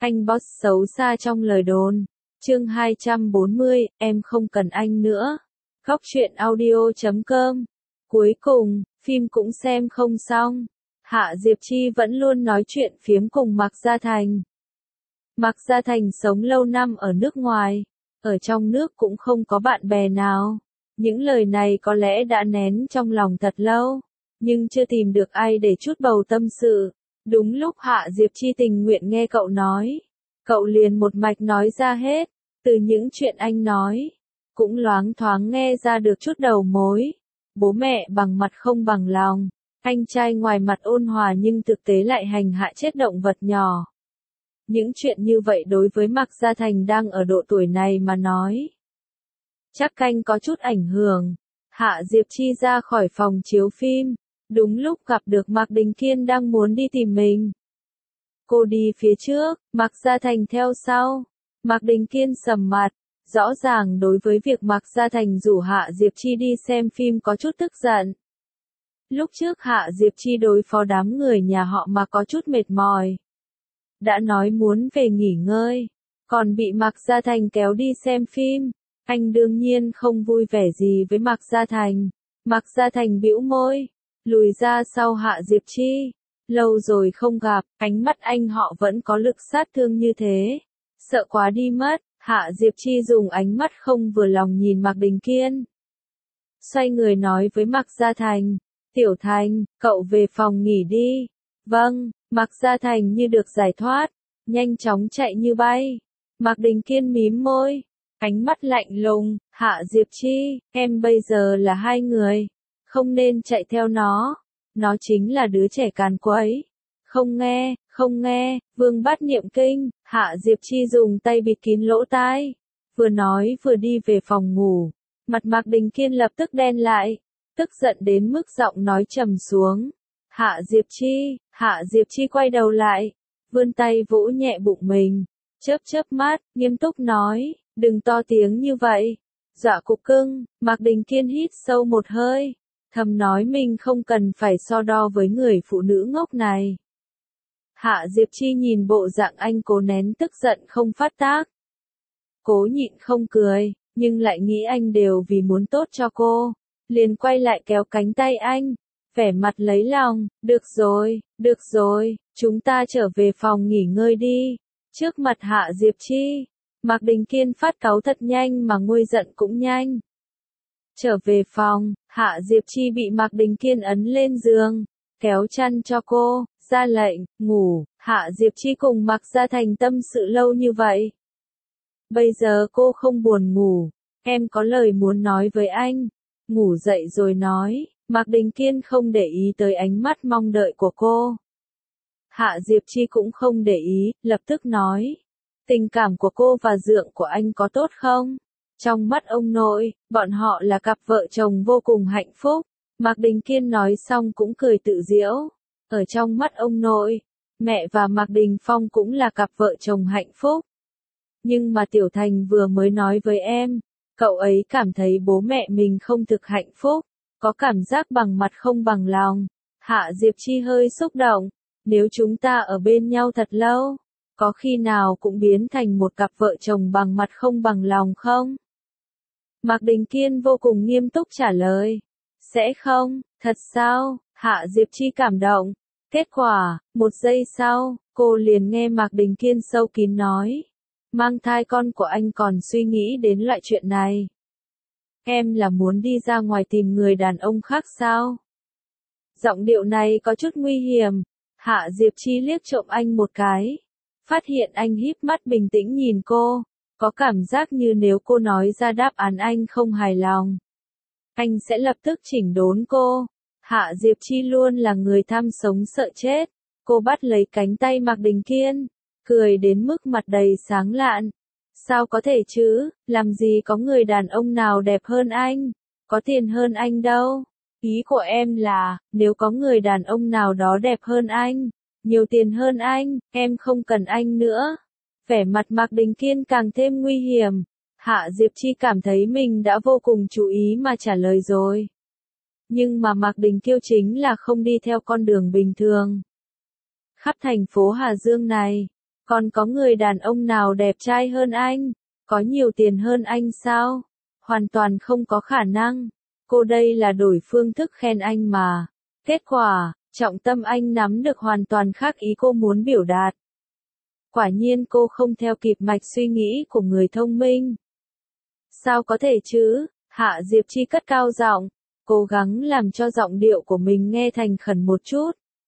Anh boss xấu xa trong lời đồn. Chương 240, em không cần anh nữa. Góc truyện audio.com. Cuối cùng, phim cũng xem không xong. Hạ Diệp Chi vẫn luôn nói chuyện phiếm cùng Mạc Gia Thành. Mạc Gia Thành sống lâu năm ở nước ngoài, ở trong nước cũng không có bạn bè nào. Những lời này có lẽ đã nén trong lòng thật lâu, nhưng chưa tìm được ai để trút bầu tâm sự. Đúng lúc Hạ Diệp Chi tình nguyện nghe cậu nói, cậu liền một mạch nói ra hết, từ những chuyện anh nói, cũng loáng thoáng nghe ra được chút đầu mối. Bố mẹ bằng mặt không bằng lòng, anh trai ngoài mặt ôn hòa nhưng thực tế lại hành hạ chết động vật nhỏ. Những chuyện như vậy đối với Mạc Gia Thành đang ở độ tuổi này mà nói, chắc canh có chút ảnh hưởng. Hạ Diệp Chi ra khỏi phòng chiếu phim, đúng lúc gặp được Mạc Đình Kiên đang muốn đi tìm mình. Cô đi phía trước, Mạc Gia Thành theo sau. Mạc Đình Kiên sầm mặt, rõ ràng đối với việc Mạc Gia Thành rủ Hạ Diệp Chi đi xem phim có chút tức giận. Lúc trước Hạ Diệp Chi đối phó đám người nhà họ mà có chút mệt mỏi. Đã nói muốn về nghỉ ngơi, còn bị Mạc Gia Thành kéo đi xem phim. Anh đương nhiên không vui vẻ gì với Mạc Gia Thành. Mạc Gia Thành bĩu môi, lùi ra sau Hạ Diệp Chi. Lâu rồi không gặp, ánh mắt anh họ vẫn có lực sát thương như thế. Sợ quá đi mất, Hạ Diệp Chi dùng ánh mắt không vừa lòng nhìn Mạc Đình Kiên. Xoay người nói với Mạc Gia Thành, Tiểu Thành, cậu về phòng nghỉ đi. Vâng, Mạc Gia Thành như được giải thoát, nhanh chóng chạy như bay. Mạc Đình Kiên mím môi, ánh mắt lạnh lùng, Hạ Diệp Chi, em bây giờ là hai người, không nên chạy theo nó chính là đứa trẻ càn quấy. Không nghe, Vương Bát niệm kinh. Hạ Diệp Chi dùng tay bịt kín lỗ tai, vừa nói vừa đi về phòng ngủ. Mặt Mạc Đình Kiên lập tức đen lại, tức giận đến mức giọng nói trầm xuống. Hạ Diệp Chi quay đầu lại, vươn tay vỗ nhẹ bụng mình, chớp mắt, nghiêm túc nói, đừng to tiếng như vậy, dọa cục cưng. Mạc Đình Kiên hít sâu một hơi, thầm nói mình không cần phải so đo với người phụ nữ ngốc này. Hạ Diệp Chi nhìn bộ dạng anh cố nén tức giận không phát tác, cố nhịn không cười, nhưng lại nghĩ anh đều vì muốn tốt cho cô, liền quay lại kéo cánh tay anh, vẻ mặt lấy lòng, được rồi, chúng ta trở về phòng nghỉ ngơi đi. Trước mặt Hạ Diệp Chi, Mạc Đình Kiên phát cáu thật nhanh mà nguôi giận cũng nhanh. Trở về phòng, Hạ Diệp Chi bị Mạc Đình Kiên ấn lên giường, kéo chăn cho cô, ra lệnh, ngủ. Hạ Diệp Chi cùng Mạc Gia Thành tâm sự lâu như vậy. Bây giờ cô không buồn ngủ, em có lời muốn nói với anh. Ngủ dậy rồi nói. Mạc Đình Kiên không để ý tới ánh mắt mong đợi của cô. Hạ Diệp Chi cũng không để ý, lập tức nói. Tình cảm của cô và dượng của anh có tốt không? Trong mắt ông nội, bọn họ là cặp vợ chồng vô cùng hạnh phúc. Mạc Đình Kiên nói xong cũng cười tự giễu. Ở trong mắt ông nội, mẹ và Mạc Đình Phong cũng là cặp vợ chồng hạnh phúc. Nhưng mà Tiểu Thành vừa mới nói với em, cậu ấy cảm thấy bố mẹ mình không thực hạnh phúc, có cảm giác bằng mặt không bằng lòng. Hạ Diệp Chi hơi xúc động, nếu chúng ta ở bên nhau thật lâu, có khi nào cũng biến thành một cặp vợ chồng bằng mặt không bằng lòng không? Mạc Đình Kiên vô cùng nghiêm túc trả lời. Sẽ không, thật sao? Hạ Diệp Chi cảm động. Kết quả, một giây sau, cô liền nghe Mạc Đình Kiên sâu kín nói. Mang thai con của anh còn suy nghĩ đến loại chuyện này. Em là muốn đi ra ngoài tìm người đàn ông khác sao? Giọng điệu này có chút nguy hiểm. Hạ Diệp Chi liếc trộm anh một cái, phát hiện anh híp mắt bình tĩnh nhìn cô, có cảm giác như nếu cô nói ra đáp án anh không hài lòng, anh sẽ lập tức chỉnh đốn cô. Hạ Diệp Chi luôn là người tham sống sợ chết. Cô bắt lấy cánh tay Mạc Đình Kiên, cười đến mức mặt đầy sáng lạn. Sao có thể chứ, làm gì có người đàn ông nào đẹp hơn anh, có tiền hơn anh đâu. Ý của em là, nếu có người đàn ông nào đó đẹp hơn anh, nhiều tiền hơn anh, em không cần anh nữa. Vẻ mặt Mạc Đình Kiên càng thêm nguy hiểm. Hạ Diệp Chi cảm thấy mình đã vô cùng chú ý mà trả lời rồi. Nhưng mà Mạc Đình Kiêu chính là không đi theo con đường bình thường. Khắp thành phố Hà Dương này, Còn có người đàn ông nào đẹp trai hơn anh? Có nhiều tiền hơn anh sao? Hoàn toàn không có khả năng. Cô đây là đổi phương thức khen anh mà. Kết quả, trọng tâm anh nắm được hoàn toàn khác ý cô muốn biểu đạt. Quả nhiên cô không theo kịp mạch suy nghĩ của người thông minh. Sao có thể chứ? Hạ Diệp Chi cất cao giọng, cố gắng làm cho giọng điệu của mình nghe thành khẩn một chút.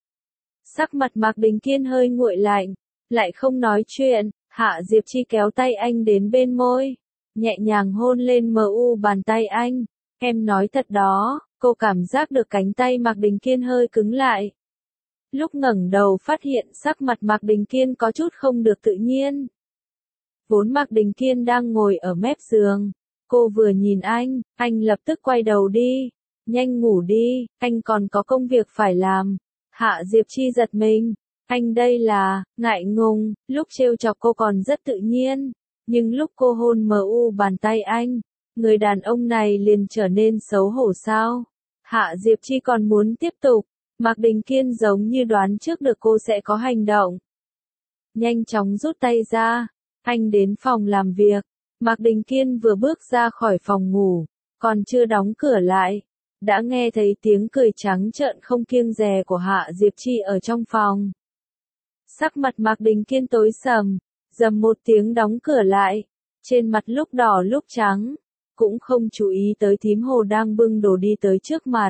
Sắc mặt Mạc Đình Kiên hơi nguội lạnh, lại không nói chuyện, Hạ Diệp Chi kéo tay anh đến bên môi, nhẹ nhàng hôn lên bàn tay anh. Em nói thật đó, cô cảm giác được cánh tay Mạc Đình Kiên hơi cứng lại. Lúc ngẩng đầu phát hiện sắc mặt Mạc Đình Kiên có chút không được tự nhiên. Vốn Mạc Đình Kiên đang ngồi ở mép giường. Cô vừa nhìn anh lập tức quay đầu đi. Nhanh ngủ đi, anh còn có công việc phải làm. Hạ Diệp Chi giật mình. Anh đây là, ngại ngùng, lúc trêu chọc cô còn rất tự nhiên. Nhưng lúc cô hôn bàn tay anh, người đàn ông này liền trở nên xấu hổ sao? Hạ Diệp Chi còn muốn tiếp tục. Mạc Đình Kiên giống như đoán trước được cô sẽ có hành động. Nhanh chóng rút tay ra. Anh đến phòng làm việc. Mạc Đình Kiên vừa bước ra khỏi phòng ngủ, còn chưa đóng cửa lại, đã nghe thấy tiếng cười trắng trợn không kiêng dè của Hạ Diệp Chi ở trong phòng. Sắc mặt Mạc Đình Kiên tối sầm, rầm một tiếng đóng cửa lại, trên mặt lúc đỏ lúc trắng, cũng không chú ý tới thím Hồ đang bưng đồ đi tới trước mặt.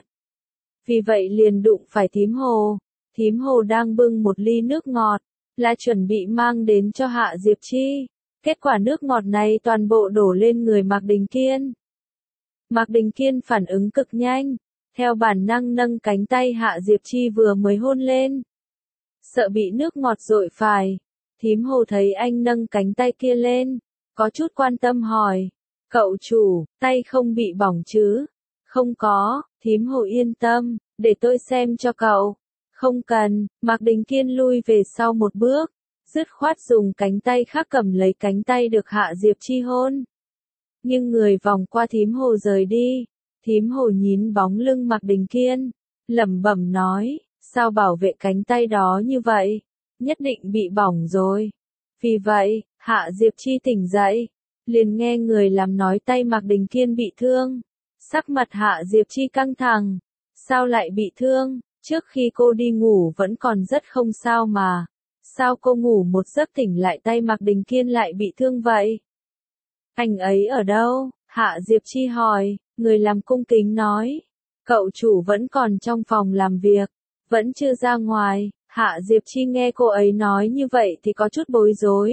Vì vậy liền đụng phải thím Hồ đang bưng một ly nước ngọt, là chuẩn bị mang đến cho Hạ Diệp Chi. Kết quả nước ngọt này toàn bộ đổ lên người Mạc Đình Kiên. Mạc Đình Kiên phản ứng cực nhanh, theo bản năng nâng cánh tay Hạ Diệp Chi vừa mới hôn lên. Sợ bị nước ngọt dội phải, thím Hồ thấy anh nâng cánh tay kia lên, có chút quan tâm hỏi, cậu chủ, tay không bị bỏng chứ? Không có, thím Hồ yên tâm, để tôi xem cho cậu. Không cần, Mạc Đình Kiên lui về sau một bước. Dứt khoát dùng cánh tay khác cầm lấy cánh tay được Hạ Diệp Chi hôn. Nhưng người vòng qua thím Hồ rời đi. Thím Hồ nhìn bóng lưng Mạc Đình Kiên, lẩm bẩm nói, sao bảo vệ cánh tay đó như vậy? Nhất định bị bỏng rồi. Vì vậy, Hạ Diệp Chi tỉnh dậy, liền nghe người làm nói tay Mạc Đình Kiên bị thương. Sắc mặt Hạ Diệp Chi căng thẳng. Sao lại bị thương? Trước khi cô đi ngủ vẫn còn rất không sao mà. Sao cô ngủ một giấc tỉnh lại tay Mạc Đình Kiên lại bị thương vậy? Anh ấy ở đâu? Hạ Diệp Chi hỏi, người làm cung kính nói. Cậu chủ vẫn còn trong phòng làm việc, vẫn chưa ra ngoài. Hạ Diệp Chi nghe cô ấy nói như vậy thì có chút bối rối.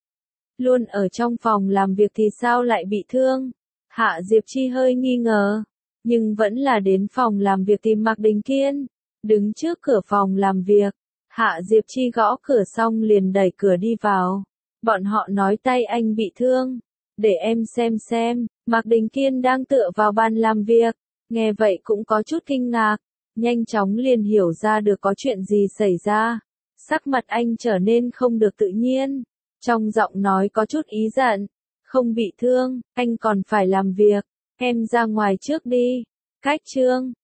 Luôn ở trong phòng làm việc thì sao lại bị thương? Hạ Diệp Chi hơi nghi ngờ, nhưng vẫn là đến phòng làm việc tìm Mạc Đình Kiên. Đứng trước cửa phòng làm việc. Hạ Diệp Chi gõ cửa xong liền đẩy cửa đi vào. Bọn họ nói tay anh bị thương. Để em xem. Mạc Đình Kiên đang tựa vào bàn làm việc. Nghe vậy cũng có chút kinh ngạc. Nhanh chóng liền hiểu ra được có chuyện gì xảy ra. Sắc mặt anh trở nên không được tự nhiên. Trong giọng nói có chút ý giận. Không bị thương, anh còn phải làm việc. Em ra ngoài trước đi. Cách chương